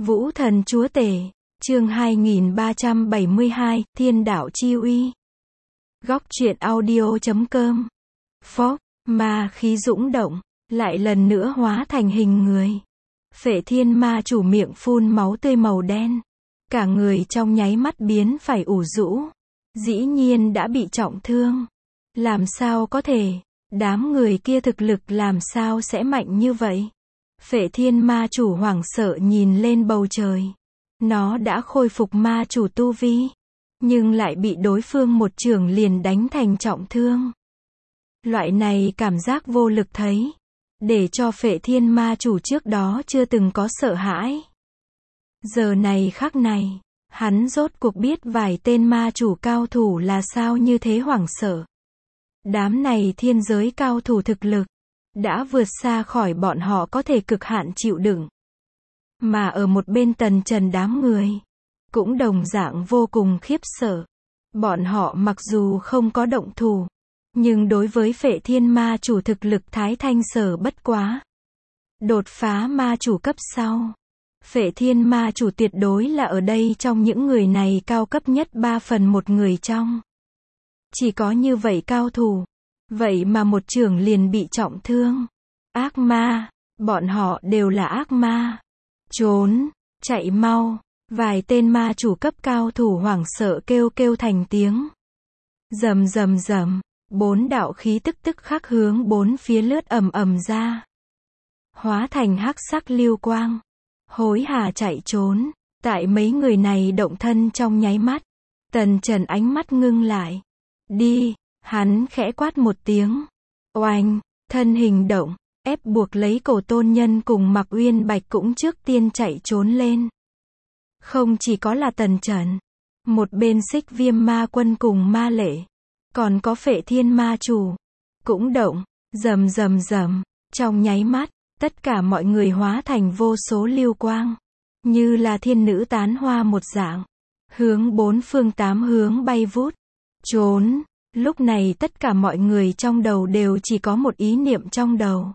Vũ thần chúa tể, chương 2372, Thiên đạo chi uy. Góc truyện audio.com. Phốc, ma khí dũng động, lại lần nữa hóa thành hình người. Phệ thiên ma chủ miệng phun máu tươi màu đen. Cả người trong nháy mắt biến phải ủ rũ. Dĩ nhiên đã bị trọng thương. Làm sao có thể, đám người kia thực lực làm sao sẽ mạnh như vậy? Phệ thiên ma chủ hoảng sợ nhìn lên bầu trời. Nó đã khôi phục ma chủ tu vi, nhưng lại bị đối phương một chưởng liền đánh thành trọng thương. Loại này cảm giác vô lực thấy, để cho phệ thiên ma chủ trước đó chưa từng có sợ hãi. Giờ này khắc này, hắn rốt cuộc biết vài tên ma chủ cao thủ là sao như thế hoảng sợ. Đám này thiên giới cao thủ thực lực đã vượt xa khỏi bọn họ có thể cực hạn chịu đựng. Mà ở một bên Tần Trần đám người cũng đồng dạng vô cùng khiếp sợ. Bọn họ mặc dù không có động thủ, nhưng đối với phệ thiên ma chủ thực lực thái thanh sở bất quá. Đột phá ma chủ cấp sau. Phệ thiên ma chủ tuyệt đối là ở đây trong những người này cao cấp nhất 3 phần 1 người trong. Chỉ có như vậy cao thủ. Vậy mà một chưởng liền bị trọng thương. Ác ma, bọn họ đều là ác ma. Trốn, chạy mau. Vài tên ma chủ cấp cao thủ hoảng sợ kêu kêu thành tiếng. Rầm rầm rầm, 4 đạo khí tức khắc hướng bốn phía lướt ầm ầm ra. Hóa thành hắc sắc lưu quang. Hối hả chạy trốn. Tại mấy người này động thân trong nháy mắt. Tần Trần ánh mắt ngưng lại. Đi, hắn khẽ quát một tiếng. Oanh, thân hình động, ép buộc lấy Cổ Tôn Nhân cùng Mạc Uyên Bạch cũng trước tiên chạy trốn lên. Không chỉ có là Tần Trần, một bên Xích Viêm ma quân cùng Ma Lệ, còn có phệ thiên ma chủ, cũng động, rầm rầm rầm, trong nháy mắt, tất cả mọi người hóa thành vô số lưu quang, như là thiên nữ tán hoa một dạng, hướng bốn phương tám hướng bay vút, trốn. Lúc này tất cả mọi người trong đầu đều chỉ có một ý niệm trong đầu.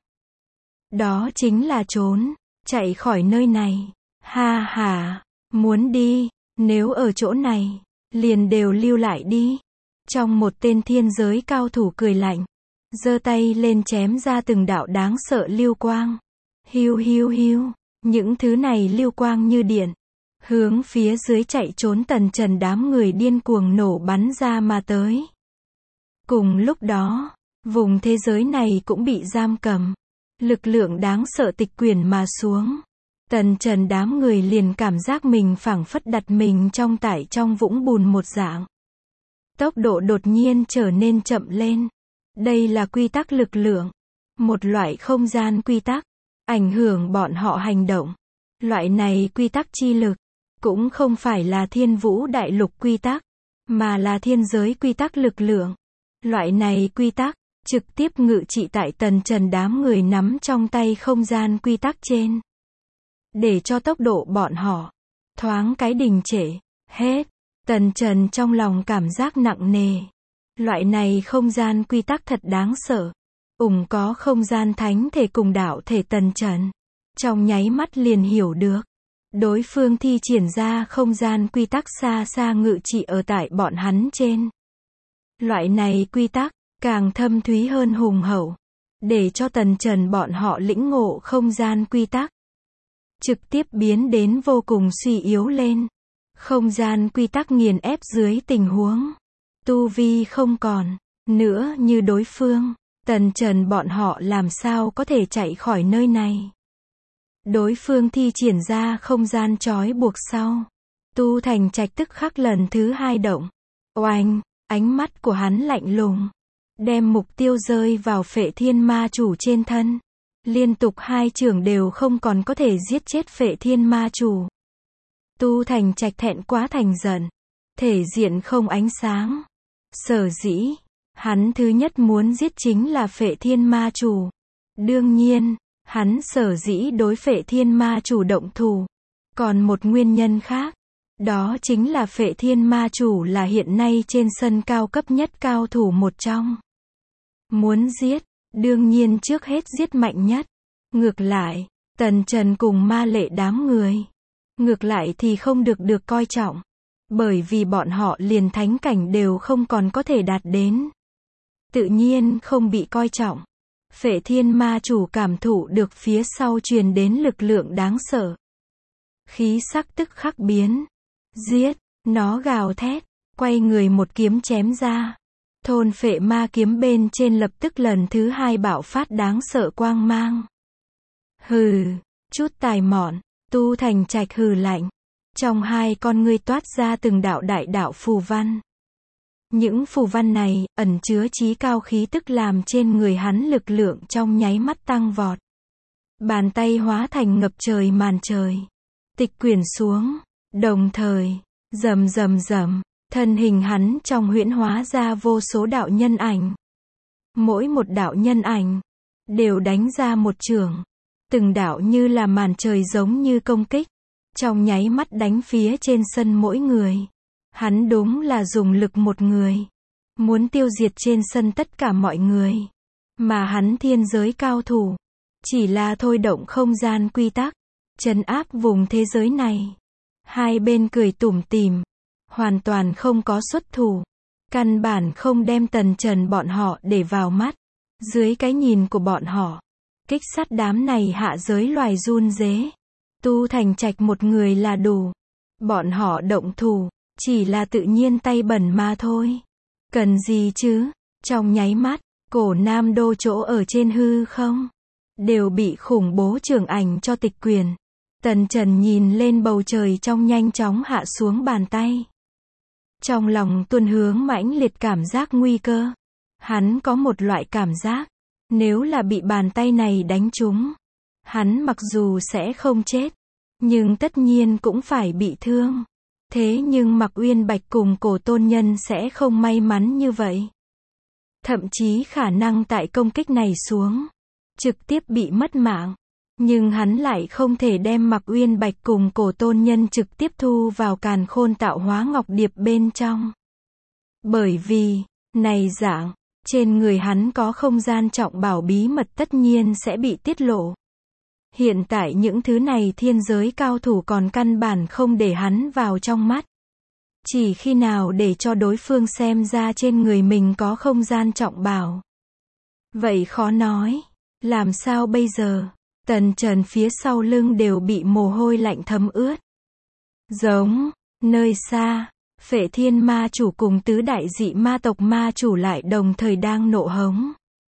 Đó chính là trốn, chạy khỏi nơi này. Ha ha, muốn đi, nếu ở chỗ này, liền đều lưu lại đi. Trong một tên thiên giới cao thủ cười lạnh, giơ tay lên chém ra từng đạo đáng sợ lưu quang. Hiu hiu hiu, những thứ này lưu quang như điện, hướng phía dưới chạy trốn Tần Trần đám người điên cuồng nổ bắn ra mà tới. Cùng lúc đó, vùng thế giới này cũng bị giam cầm. Lực lượng đáng sợ tịch quyển mà xuống. Tần Trần đám người liền cảm giác mình phảng phất đặt mình trong vũng bùn một dạng. Tốc độ đột nhiên trở nên chậm lên. Đây là quy tắc lực lượng. Một loại không gian quy tắc, ảnh hưởng bọn họ hành động. Loại này quy tắc chi lực, cũng không phải là thiên vũ đại lục quy tắc, mà là thiên giới quy tắc lực lượng. Loại này quy tắc, trực tiếp ngự trị tại Tần Trần đám người nắm trong tay không gian quy tắc trên. Để cho tốc độ bọn họ, thoáng cái đình trệ, hết. Tần Trần trong lòng cảm giác nặng nề. Loại này không gian quy tắc thật đáng sợ. Có không gian thánh thể cùng đạo thể Tần Trần. Trong nháy mắt liền hiểu được. Đối phương thi triển ra không gian quy tắc xa xa ngự trị ở tại bọn hắn trên. Loại này quy tắc, càng thâm thúy hơn hùng hậu. Để cho Tần Trần bọn họ lĩnh ngộ không gian quy tắc. Trực tiếp biến đến vô cùng suy yếu lên. Không gian quy tắc nghiền ép dưới tình huống. Tu vi không còn. Nữa như đối phương. Tần Trần bọn họ làm sao có thể chạy khỏi nơi này. Đối phương thi triển ra không gian trói buộc sau. Tu Thành Trạch tức khắc lần thứ 2 động. Oanh. Ánh mắt của hắn lạnh lùng, đem mục tiêu rơi vào phệ thiên ma chủ trên thân. Liên tục 2 chưởng đều không còn có thể giết chết phệ thiên ma chủ. Tu Thành Trạch thẹn quá thành giận, thể diện không ánh sáng. Sở dĩ, hắn thứ nhất muốn giết chính là phệ thiên ma chủ. Đương nhiên, hắn sở dĩ đối phệ thiên ma chủ động thủ. Còn một nguyên nhân khác. Đó chính là phệ thiên ma chủ là hiện nay trên sân cao cấp nhất cao thủ một trong. Muốn giết, đương nhiên trước hết giết mạnh nhất. Ngược lại, Tần Trần cùng Ma Lệ đám người Ngược lại thì không được coi trọng. Bởi vì bọn họ liền thánh cảnh đều không còn có thể đạt đến. Tự nhiên không bị coi trọng. Phệ Thiên Ma Chủ cảm thụ được phía sau truyền đến lực lượng đáng sợ. Khí sắc tức khắc biến. Giết, nó gào thét, quay người một kiếm chém ra. Thôn phệ ma kiếm bên trên lập tức lần thứ hai bạo phát đáng sợ quang mang. Hừ, chút tài mọn, Tu Thành Trạch hừ lạnh. Trong hai con ngươi toát ra từng đạo đại đạo phù văn. Những phù văn này, ẩn chứa chí cao khí tức làm trên người hắn lực lượng trong nháy mắt tăng vọt. Bàn tay hóa thành ngập trời màn trời. Tịch quyển xuống, đồng thời, rầm rầm rầm, thân hình hắn trong huyễn hóa ra vô số đạo nhân ảnh. Mỗi một đạo nhân ảnh, đều đánh ra một chưởng. Từng đạo như là màn trời giống như công kích. Trong nháy mắt đánh phía trên sân mỗi người. Hắn đúng là dùng lực một người. Muốn tiêu diệt trên sân tất cả mọi người. Mà hắn thiên giới cao thủ. Chỉ là thôi động không gian quy tắc. Trấn áp vùng thế giới này. Hai bên cười tủm tỉm. Hoàn toàn không có xuất thủ. Căn bản không đem Tần Trần bọn họ để vào mắt. Dưới cái nhìn của bọn họ. Kích sát đám này hạ giới loài run rế. Tu Thành Trạch một người là đủ. Bọn họ động thủ. Chỉ là tự nhiên tay bẩn mà thôi. Cần gì chứ? Trong nháy mắt, cổ Nam Đô chỗ ở trên hư không. Đều bị khủng bố trường ảnh cho tịch quyền. Tần Trần nhìn lên bầu trời trong nhanh chóng hạ xuống bàn tay. Trong lòng tuôn hướng mãnh liệt cảm giác nguy cơ. Hắn có một loại cảm giác. Nếu là bị bàn tay này đánh trúng. Hắn mặc dù sẽ không chết. Nhưng tất nhiên cũng phải bị thương. Thế nhưng Mạc Uyên Bạch cùng Cổ Tôn Nhân sẽ không may mắn như vậy. Thậm chí khả năng tại công kích này xuống. Trực tiếp bị mất mạng. Nhưng hắn lại không thể đem Mạc Uyên Bạch cùng Cổ Tôn Nhân trực tiếp thu vào Càn Khôn Tạo Hóa Ngọc Điệp bên trong. Bởi vì, này dạng, trên người hắn có không gian trọng bảo bí mật tất nhiên sẽ bị tiết lộ. Hiện tại những thứ này thiên giới cao thủ còn căn bản không để hắn vào trong mắt. Chỉ khi nào để cho đối phương xem ra trên người mình có không gian trọng bảo. Vậy khó nói. Làm sao bây giờ? Tần Trần phía sau lưng đều bị mồ hôi lạnh thấm ướt. Giống, nơi xa, Phệ Thiên Ma Chủ cùng tứ đại dị ma tộc ma chủ lại đồng thời đang nộ hống.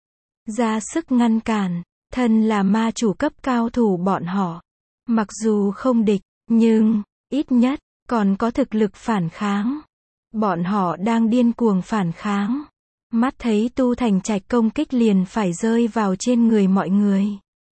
Ra sức ngăn cản. Thân là ma chủ cấp cao thủ bọn họ. Mặc dù không địch, nhưng, ít nhất, còn có thực lực phản kháng. Bọn họ đang điên cuồng phản kháng. Mắt thấy Tu Thành Trạch công kích liền phải rơi vào trên người mọi người.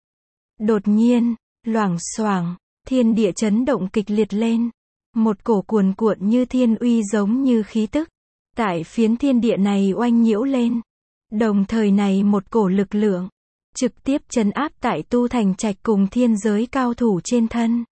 Đột nhiên, loảng xoảng, thiên địa chấn động kịch liệt lên. Một cổ cuồn cuộn như thiên uy giống như khí tức. Tại phiến thiên địa này oanh nhiễu lên. Đồng thời này một cổ lực lượng. Trực tiếp trấn áp tại Tu Thành Trạch cùng thiên giới cao thủ trên thân.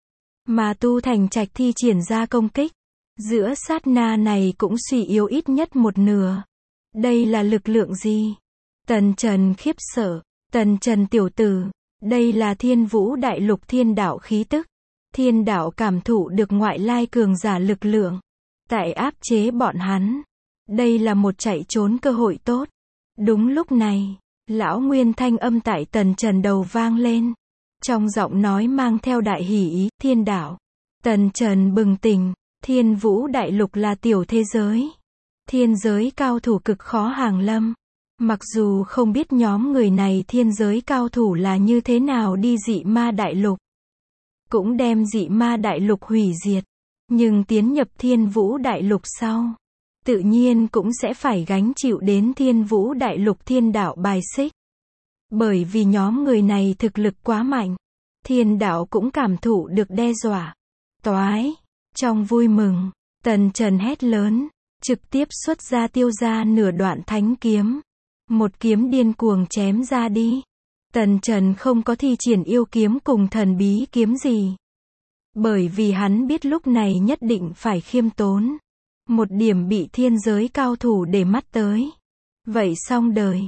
Mà Tu Thành Trạch thi triển ra công kích. Giữa sát na này cũng suy yếu ít nhất một nửa. Đây là lực lượng gì? Tần Trần khiếp sợ. Tần Trần tiểu tử. Đây là Thiên Vũ Đại Lục thiên đạo khí tức. Thiên đạo cảm thụ được ngoại lai cường giả lực lượng. Tại áp chế bọn hắn. Đây là một chạy trốn cơ hội tốt. Đúng lúc này. Lão Nguyên thanh âm tại Tần Trần đầu vang lên. Trong giọng nói mang theo đại hỉ ý, thiên đạo. Tần Trần bừng tỉnh, Thiên Vũ Đại Lục là tiểu thế giới. Thiên giới cao thủ cực khó hàng lâm. Mặc dù không biết nhóm người này thiên giới cao thủ là như thế nào đi dị ma đại lục. Cũng đem dị ma đại lục hủy diệt. Nhưng tiến nhập Thiên Vũ Đại Lục sau. Tự nhiên cũng sẽ phải gánh chịu đến Thiên Vũ Đại Lục thiên đạo bài xích. Bởi vì nhóm người này thực lực quá mạnh. Thiên đạo cũng cảm thụ được đe dọa. Toái. Trong vui mừng, Tần Trần hét lớn. Trực tiếp xuất ra tiêu ra nửa đoạn thánh kiếm. Một kiếm điên cuồng chém ra đi. Tần Trần không có thi triển yêu kiếm cùng thần bí kiếm gì. Bởi vì hắn biết lúc này nhất định phải khiêm tốn. Một điểm bị thiên giới cao thủ để mắt tới. Vậy xong đời.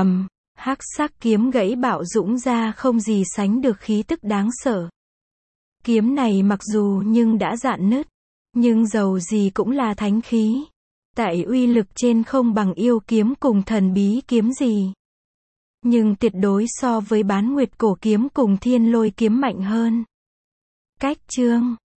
Hắc sắc kiếm gãy bạo dũng ra không gì sánh được khí tức đáng sợ. Kiếm này mặc dù nhưng đã rạn nứt, nhưng dầu gì cũng là thánh khí. Tại uy lực trên không bằng yêu kiếm cùng thần bí kiếm gì. Nhưng tuyệt đối so với Bán Nguyệt cổ kiếm cùng Thiên Lôi kiếm mạnh hơn. Cách chương